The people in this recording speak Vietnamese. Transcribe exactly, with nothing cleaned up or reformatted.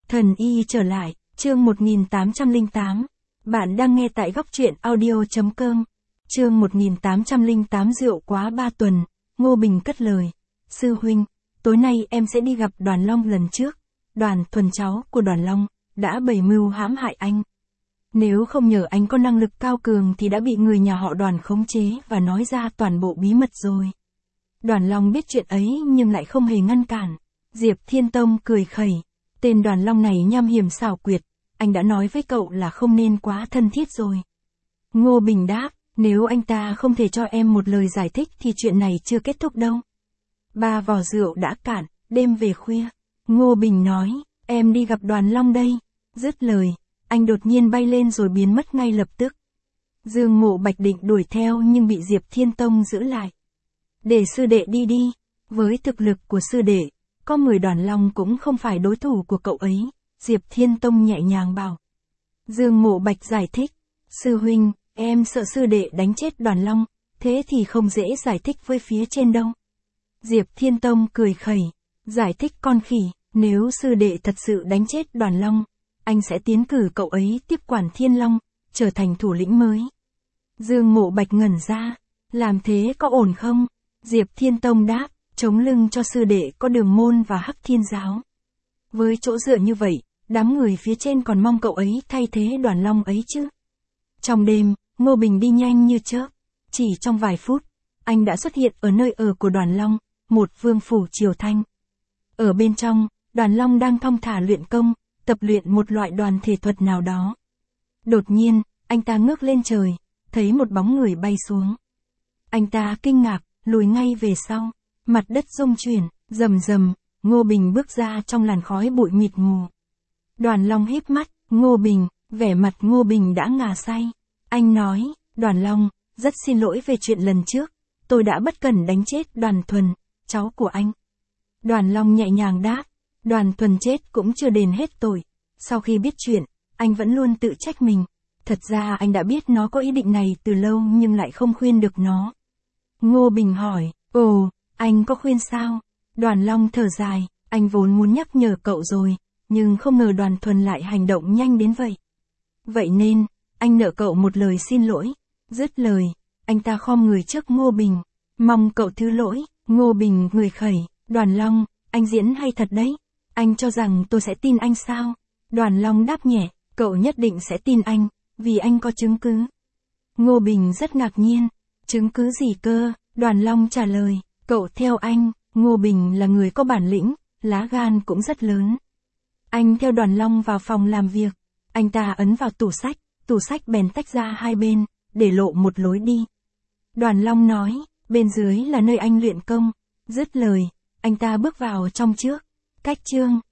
Thần y trở lại, chương một nghìn tám trăm lẻ tám. Bạn đang nghe tại góc truyện audio chấm com. Chương một nghìn tám trăm lẻ tám rượu quá ba tuần, Ngô Bình cất lời. Sư huynh, tối nay em sẽ đi gặp Đoàn Long lần trước. Đoàn Thuần cháu của Đoàn Long, đã bày mưu hãm hại anh. Nếu không nhờ anh có năng lực cao cường thì đã bị người nhà họ Đoàn khống chế và nói ra toàn bộ bí mật rồi. Đoàn Long biết chuyện ấy nhưng lại không hề ngăn cản. Diệp Thiên Tông cười khẩy. Tên Đoàn Long này nham hiểm xảo quyệt, anh đã nói với cậu là không nên quá thân thiết rồi. Ngô Bình đáp, nếu anh ta không thể cho em một lời giải thích thì chuyện này chưa kết thúc đâu. Ba vò rượu đã cạn, đêm về khuya. Ngô Bình nói, em đi gặp Đoàn Long đây. Dứt lời, anh đột nhiên bay lên rồi biến mất ngay lập tức. Dương Mộ Bạch định đuổi theo nhưng bị Diệp Thiên Tông giữ lại. Để sư đệ đi đi, với thực lực của sư đệ, có mười Đoàn Long cũng không phải đối thủ của cậu ấy, Diệp Thiên Tông nhẹ nhàng bảo. Dương Mộ Bạch giải thích, sư huynh, em sợ sư đệ đánh chết Đoàn Long, thế thì không dễ giải thích với phía trên đâu. Diệp Thiên Tông cười khẩy, giải thích con khỉ, nếu sư đệ thật sự đánh chết Đoàn Long, anh sẽ tiến cử cậu ấy tiếp quản Thiên Long, trở thành thủ lĩnh mới. Dương Mộ Bạch ngẩn ra, làm thế có ổn không? Diệp Thiên Tông đáp, chống lưng cho sư đệ có Đường Môn và Hắc Thiên Giáo. Với chỗ dựa như vậy, đám người phía trên còn mong cậu ấy thay thế Đoàn Long ấy chứ. Trong đêm, Ngô Bình đi nhanh như chớp. Chỉ trong vài phút, anh đã xuất hiện ở nơi ở của Đoàn Long, một vương phủ triều thanh. Ở bên trong, Đoàn Long đang thong thả luyện công, tập luyện một loại đoàn thể thuật nào đó. Đột nhiên, anh ta ngước lên trời, thấy một bóng người bay xuống. Anh ta kinh ngạc, lùi ngay về sau. Mặt đất rung chuyển, rầm rầm, Ngô Bình bước ra trong làn khói bụi mịt mù. Đoàn Long híp mắt, Ngô Bình, vẻ mặt Ngô Bình đã ngà say. Anh nói, Đoàn Long, rất xin lỗi về chuyện lần trước, tôi đã bất cẩn đánh chết Đoàn Thuần, cháu của anh. Đoàn Long nhẹ nhàng đáp, Đoàn Thuần chết cũng chưa đền hết tội. Sau khi biết chuyện, anh vẫn luôn tự trách mình. Thật ra anh đã biết nó có ý định này từ lâu nhưng lại không khuyên được nó. Ngô Bình hỏi, ồ, anh có khuyên sao? Đoàn Long thở dài, anh vốn muốn nhắc nhở cậu rồi, nhưng không ngờ Đoàn Thuần lại hành động nhanh đến vậy. Vậy nên, anh nợ cậu một lời xin lỗi. Dứt lời, anh ta khom người trước Ngô Bình, mong cậu thứ lỗi. Ngô Bình người khẩy, Đoàn Long, anh diễn hay thật đấy. Anh cho rằng tôi sẽ tin anh sao? Đoàn Long đáp nhẹ, cậu nhất định sẽ tin anh, vì anh có chứng cứ. Ngô Bình rất ngạc nhiên, chứng cứ gì cơ? Đoàn Long trả lời, cậu theo anh, Ngô Bình là người có bản lĩnh, lá gan cũng rất lớn. Anh theo Đoàn Long vào phòng làm việc, anh ta ấn vào tủ sách, tủ sách bèn tách ra hai bên, để lộ một lối đi. Đoàn Long nói, bên dưới là nơi anh luyện công. Dứt lời, anh ta bước vào trong trước. Cách chương